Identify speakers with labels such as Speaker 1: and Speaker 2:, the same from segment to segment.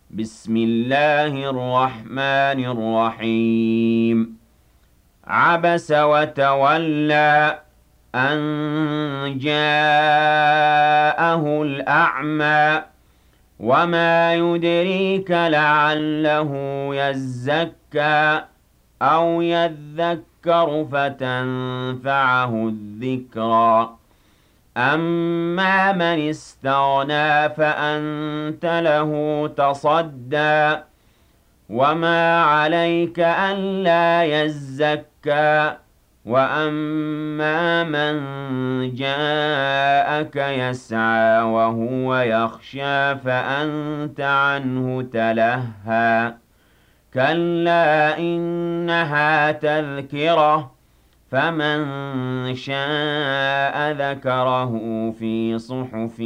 Speaker 1: بسم الله الرحمن الرحيم. عبس وتولى أن جاءه الأعمى وما يدريك لعله يزكى أو يذكر فتنفعه الذكرى. أما من استغنى فأنت له تصدى وما عليك ألا يزكى. وأما من جاءك يسعى وهو يخشى فأنت عنه تلهى. كلا إنها تذكرة فمن شاء ذكره في صحف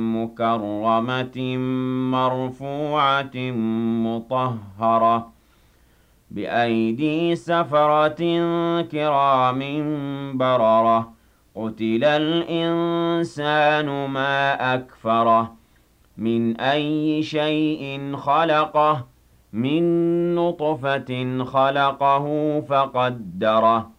Speaker 1: مكرمة مرفوعة مطهرة بأيدي سفرة كرام بررة. قتل الإنسان ما أكفره من أي شيء خلقه من نطفة خلقه فقدره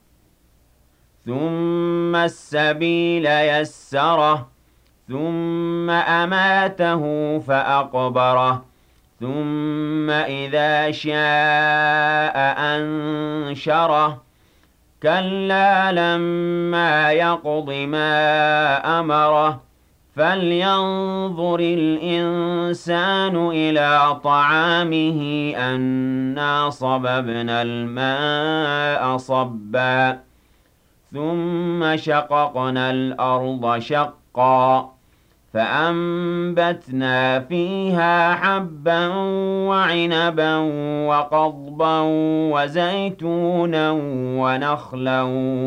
Speaker 1: ثم السبيل يسره ثم أماته فأقبره ثم إذا شاء أنشره. كلا لما يقض ما أمره فلينظر الإنسان إلى طعامه أنا صببنا الماء صبا ثم شققنا الأرض شقا فأنبتنا فيها حبا وعنبا وقضبا وزيتونا ونخلا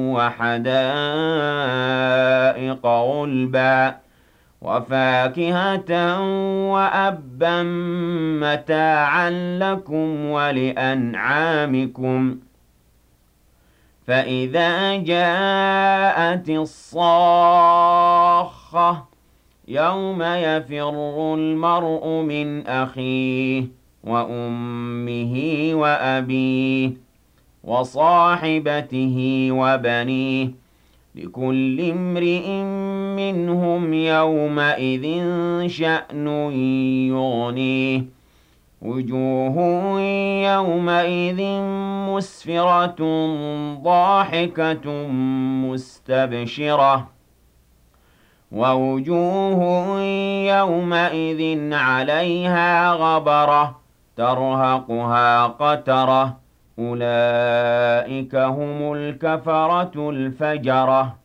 Speaker 1: وحدائق غلبا وفاكهة وأبا متاعا لكم ولأنعامكم. فإذا جاءت الصاخة يوم يفر المرء من أخيه وأمه وأبيه وصاحبته وبنيه لكل امرئ منهم يومئذ شأن يغنيه. وجوه يومئذ مسفرة ضاحكة مستبشرة ووجوه يومئذ عليها غبرة ترهقها قترة. أولئك هم الكفرة الفجرة.